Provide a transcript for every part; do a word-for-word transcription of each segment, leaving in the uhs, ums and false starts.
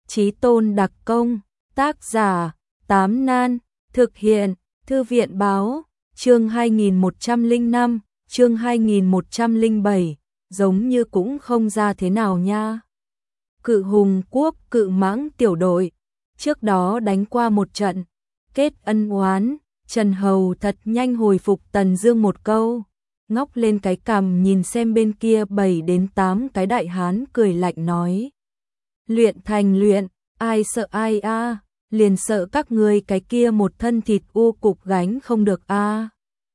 Chí tôn đặc công, tác giả, Tám Nan, thực hiện, Thư viện báo, chương hai nghìn một trăm lẻ năm, chương hai nghìn một trăm lẻ bảy, giống như cũng không ra thế nào nha. Cự hùng quốc cự mãng tiểu đội, trước đó đánh qua một trận, kết ân oán, Trần Hầu thật nhanh hồi phục Tần Dương một câu, ngóc lên cái cằm nhìn xem bên kia bảy đến tám cái đại hán cười lạnh nói. Luyện thành luyện, ai sợ ai a, à, liền sợ các ngươi cái kia một thân thịt u cục gánh không được a. À.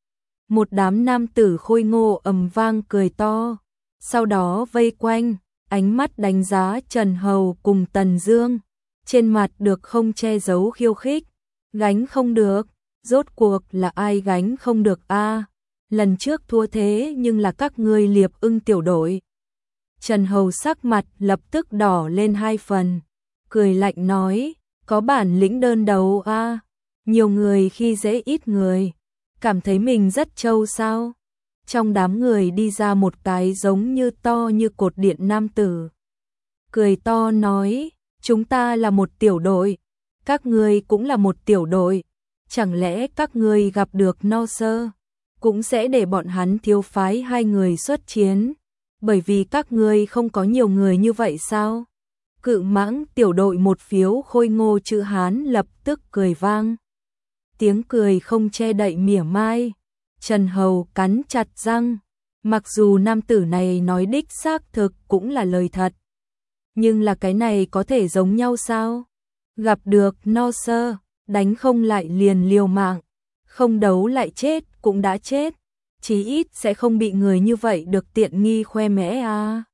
Một đám nam tử khôi ngô ầm vang cười to, sau đó vây quanh, ánh mắt đánh giá Trần Hầu cùng Tần Dương, trên mặt được không che giấu khiêu khích, gánh không được, rốt cuộc là ai gánh không được a? À? Lần trước thua thế nhưng là các ngươi Liệp Ưng tiểu đội. Trần Hầu sắc mặt lập tức đỏ lên hai phần, cười lạnh nói, có bản lĩnh đơn đấu a, à? Nhiều người khi dễ ít người, cảm thấy mình rất trâu sao? Trong đám người đi ra một cái giống như to như cột điện nam tử. Cười to nói, chúng ta là một tiểu đội, các ngươi cũng là một tiểu đội, chẳng lẽ các ngươi gặp được No Sơ, cũng sẽ để bọn hắn thiếu phái hai người xuất chiến, bởi vì các ngươi không có nhiều người như vậy sao? Cự mãng tiểu đội một phiếu khôi ngô chữ Hán lập tức cười vang. Tiếng cười không che đậy mỉa mai. Trần Hầu cắn chặt răng, mặc dù nam tử này nói đích xác thực cũng là lời thật, nhưng là cái này có thể giống nhau sao? Gặp được No Sơ, đánh không lại liền liều mạng, không đấu lại chết cũng đã chết, chí ít sẽ không bị người như vậy được tiện nghi khoe mẽ à.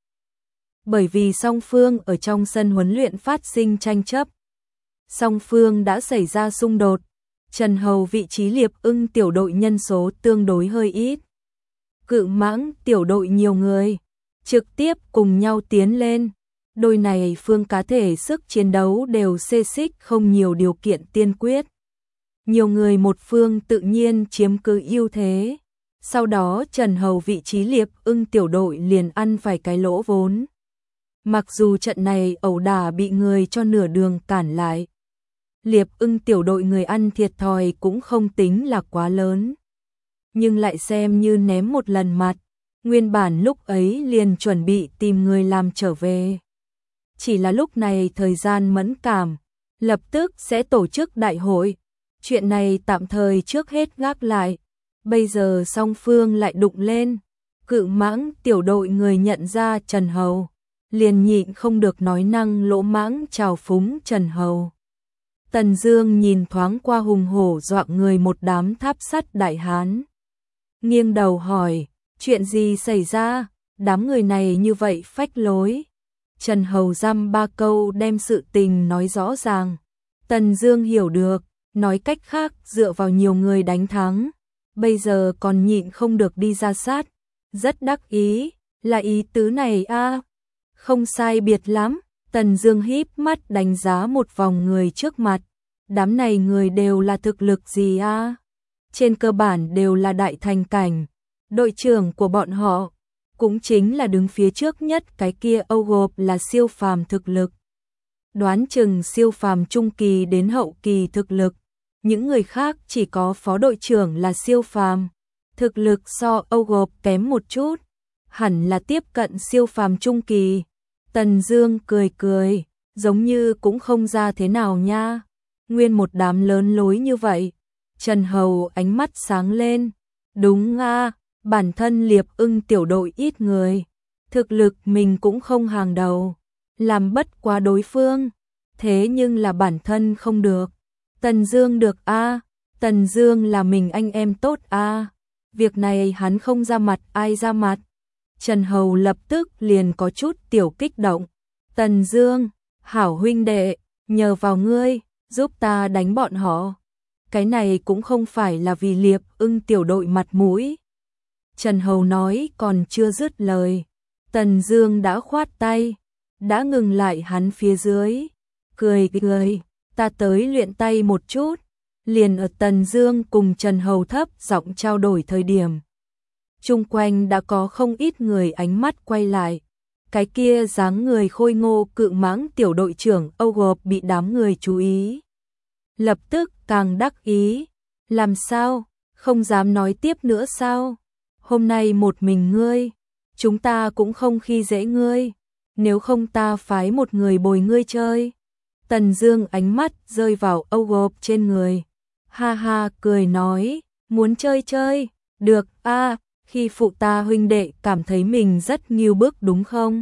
Bởi vì song phương ở trong sân huấn luyện phát sinh tranh chấp, song phương đã xảy ra xung đột. Trần Hầu vị trí Liệp Ưng tiểu đội nhân số tương đối hơi ít. Cự mãng tiểu đội nhiều người, trực tiếp cùng nhau tiến lên. Đôi này phương cá thể sức chiến đấu đều xê xích không nhiều điều kiện tiên quyết. Nhiều người một phương tự nhiên chiếm cứ ưu thế. Sau đó Trần Hầu vị trí Liệp Ưng tiểu đội liền ăn phải cái lỗ vốn. Mặc dù trận này ẩu đả bị người cho nửa đường cản lại, Liệp Ưng tiểu đội người ăn thiệt thòi cũng không tính là quá lớn, nhưng lại xem như ném một lần mặt, nguyên bản lúc ấy liền chuẩn bị tìm người làm trở về. Chỉ là lúc này thời gian mẫn cảm, lập tức sẽ tổ chức đại hội, chuyện này tạm thời trước hết gác lại, bây giờ song phương lại đụng lên, cự mãng tiểu đội người nhận ra Trần Hầu, liền nhịn không được nói năng lỗ mãng chào phúng Trần Hầu. Tần Dương nhìn thoáng qua hùng hổ dọa người một đám tháp sắt đại hán, nghiêng đầu hỏi, chuyện gì xảy ra, đám người này như vậy phách lối. Trần Hầu dăm ba câu đem sự tình nói rõ ràng, Tần Dương hiểu được, nói cách khác dựa vào nhiều người đánh thắng, bây giờ còn nhịn không được đi ra sát, rất đắc ý, là ý tứ này a, à? Không sai biệt lắm. Tần Dương híp mắt đánh giá một vòng người trước mặt, đám này người đều là thực lực gì a? À? Trên cơ bản đều là đại thành cảnh, đội trưởng của bọn họ cũng chính là đứng phía trước nhất cái kia Âu gộp là siêu phàm thực lực. Đoán chừng siêu phàm trung kỳ đến hậu kỳ thực lực, những người khác chỉ có phó đội trưởng là siêu phàm, thực lực so Âu gộp kém một chút, hẳn là tiếp cận siêu phàm trung kỳ. Tần Dương cười cười, giống như cũng không ra thế nào nha. Nguyên một đám lớn lối như vậy. Trần Hầu ánh mắt sáng lên. Đúng a, bản thân Liệp Ưng tiểu đội ít người, thực lực mình cũng không hàng đầu, làm bất quá đối phương, thế nhưng là bản thân không được. Tần Dương được a, Tần Dương là mình anh em tốt a. Việc này hắn không ra mặt ai ra mặt. Trần Hầu lập tức liền có chút tiểu kích động. Tần Dương, hảo huynh đệ, nhờ vào ngươi, giúp ta đánh bọn họ. Cái này cũng không phải là vì Liệp Ưng tiểu đội mặt mũi. Trần Hầu nói còn chưa dứt lời, Tần Dương đã khoát tay, đã ngừng lại hắn phía dưới. Cười cười, ta tới luyện tay một chút. Liền ở Tần Dương cùng Trần Hầu thấp giọng trao đổi thời điểm, chung quanh đã có không ít người ánh mắt quay lại, Cái kia dáng người khôi ngô cự mãng tiểu đội trưởng Âu Gộp bị đám người chú ý. Lập tức càng đắc ý. Làm sao? Không dám nói tiếp nữa sao? Hôm nay một mình ngươi, chúng ta cũng không khi dễ ngươi, nếu không ta phái một người bồi ngươi chơi. Tần Dương ánh mắt rơi vào Âu Gộp trên người. Ha ha cười nói, muốn chơi chơi, được a, à, khi phụ ta huynh đệ cảm thấy mình rất nghiêu bức đúng không?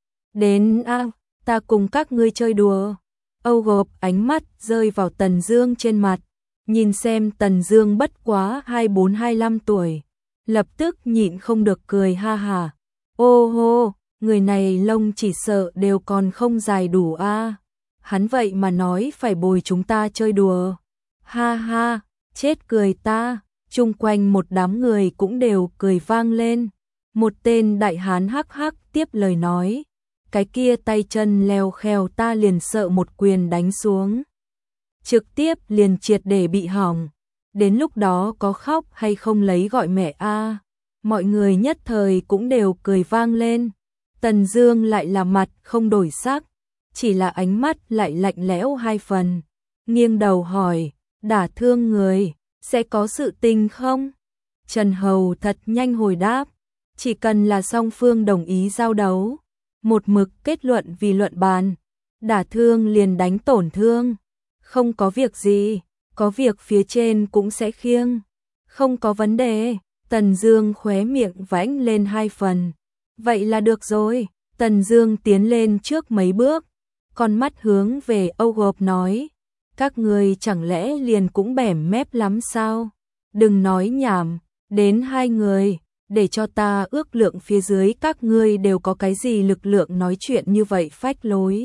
Đến a, à, ta cùng các ngươi chơi đùa. Âu Gộp ánh mắt rơi vào Tần Dương trên mặt, nhìn xem Tần Dương bất quá hai mươi bốn hai mươi lăm tuổi, lập tức nhịn không được cười ha ha. Ô hô, người này lông chỉ sợ đều còn không dài đủ a. À. Hắn vậy mà nói phải bồi chúng ta chơi đùa. Ha ha, chết cười ta. Chung quanh một đám người cũng đều cười vang lên. Một tên đại hán hắc hắc tiếp lời nói, cái kia tay chân leo khèo ta liền sợ một quyền đánh xuống, trực tiếp liền triệt để bị hỏng. Đến lúc đó có khóc hay không lấy gọi mẹ a. À. Mọi người nhất thời cũng đều cười vang lên. Tần Dương lại là mặt không đổi sắc, chỉ là ánh mắt lại lạnh lẽo hai phần, nghiêng đầu hỏi, đả thương người, sẽ có sự tình không? Trần Hầu thật nhanh hồi đáp, chỉ cần là song phương đồng ý giao đấu, một mực kết luận vì luận bàn, đả thương liền đánh tổn thương, không có việc gì, có việc phía trên cũng sẽ khiêng, không có vấn đề. Tần Dương khóe miệng vãnh lên hai phần, vậy là được rồi. Tần Dương tiến lên trước mấy bước, con mắt hướng về Âu Gộp nói, các ngươi chẳng lẽ liền cũng bẻm mép lắm sao? Đừng nói nhảm, đến hai người, để cho ta ước lượng phía dưới các ngươi đều có cái gì lực lượng nói chuyện như vậy phách lối.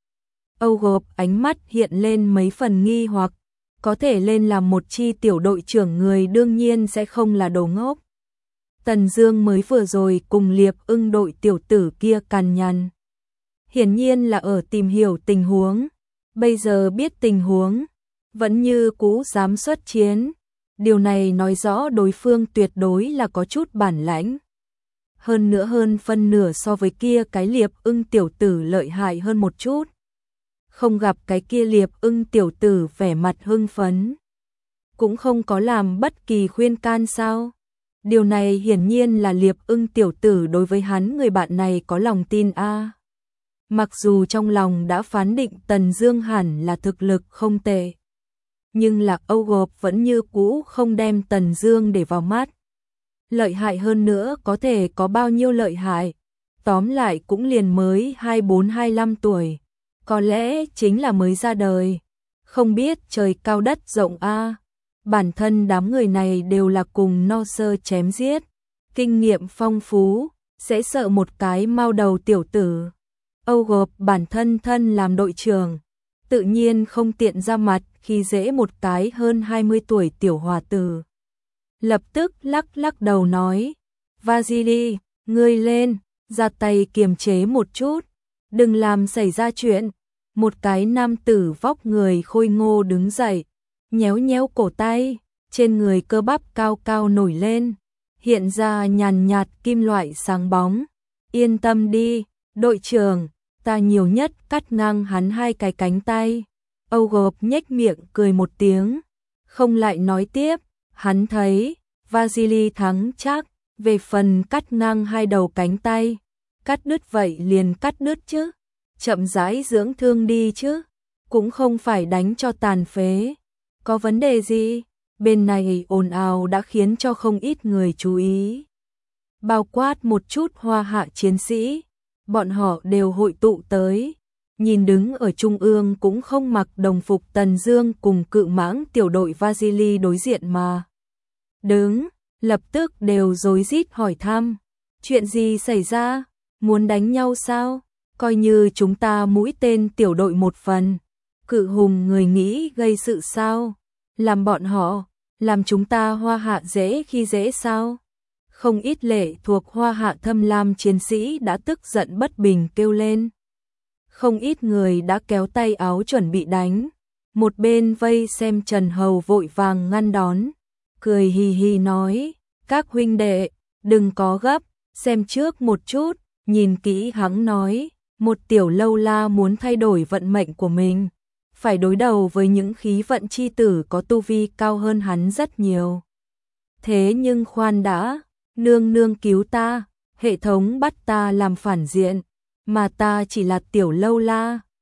Âu Gộp ánh mắt hiện lên mấy phần nghi hoặc, có thể lên làm một chi tiểu đội trưởng người đương nhiên sẽ không là đồ ngốc. Tần Dương mới vừa rồi cùng Liệp Ưng đội tiểu tử kia cằn nhằn, hiển nhiên là ở tìm hiểu tình huống, bây giờ biết tình huống, vẫn như cũ dám xuất chiến, điều này nói rõ đối phương tuyệt đối là có chút bản lãnh. Hơn nữa hơn phân nửa so với kia cái Liệp Ưng tiểu tử lợi hại hơn một chút. Không gặp cái kia Liệp Ưng tiểu tử vẻ mặt hưng phấn, cũng không có làm bất kỳ khuyên can sao? Điều này hiển nhiên là Liệp Ưng tiểu tử đối với hắn người bạn này có lòng tin a. À. Mặc dù trong lòng đã phán định Tần Dương hẳn là thực lực không tệ, nhưng Lạc Âu Gộp vẫn như cũ không đem Tần Dương để vào mắt. Lợi hại hơn nữa có thể có bao nhiêu lợi hại, tóm lại cũng liền mới hai mươi bốn hai mươi lăm tuổi, có lẽ chính là mới ra đời, không biết trời cao đất rộng a. À. Bản thân đám người này đều là cùng no sơ chém giết, kinh nghiệm phong phú, sẽ sợ một cái mao đầu tiểu tử. Âu Gộp bản thân thân làm đội trưởng, tự nhiên không tiện ra mặt khi dễ một cái hơn hai mươi tuổi tiểu hòa tử. Lập tức lắc lắc đầu nói, Vasily, ngươi lên, ra tay kiềm chế một chút, đừng làm xảy ra chuyện. Một cái nam tử vóc người khôi ngô đứng dậy, nhéo nhéo cổ tay, trên người cơ bắp cao cao nổi lên, hiện ra nhàn nhạt kim loại sáng bóng. Yên tâm đi, đội trưởng, ta nhiều nhất cắt ngang hắn hai cái cánh tay. Âu Gộp nhếch miệng cười một tiếng, không lại nói tiếp, hắn thấy Vasily thắng chắc, về phần cắt ngang hai đầu cánh tay, cắt đứt vậy liền cắt đứt chứ, chậm rãi dưỡng thương đi chứ, cũng không phải đánh cho tàn phế. Có vấn đề gì? Bên này ồn ào đã khiến cho không ít người chú ý, bao quát một chút Hoa Hạ chiến sĩ, bọn họ đều hội tụ tới, nhìn đứng ở trung ương cũng không mặc đồng phục Tần Dương cùng cự mãng tiểu đội Vasily đối diện mà đứng, lập tức đều rối rít hỏi thăm, chuyện gì xảy ra, muốn đánh nhau sao? Coi như chúng ta mũi tên tiểu đội một phần, cự hùng người nghĩ gây sự sao? Làm bọn họ, làm chúng ta Hoa Hạ dễ khi dễ sao? Không ít lệ thuộc Hoa Hạ thâm lam chiến sĩ đã tức giận bất bình kêu lên. Không ít người đã kéo tay áo chuẩn bị đánh. Một bên vây xem Trần Hầu vội vàng ngăn đón, cười hì hì nói, các huynh đệ, đừng có gấp, xem trước một chút, Nhìn kỹ hắn nói, một tiểu lâu la muốn thay đổi vận mệnh của mình, phải đối đầu với những khí vận chi tử có tu vi cao hơn hắn rất nhiều. Thế nhưng khoan đã, nương nương cứu ta, hệ thống bắt ta làm phản diện, mà ta chỉ là tiểu lâu la,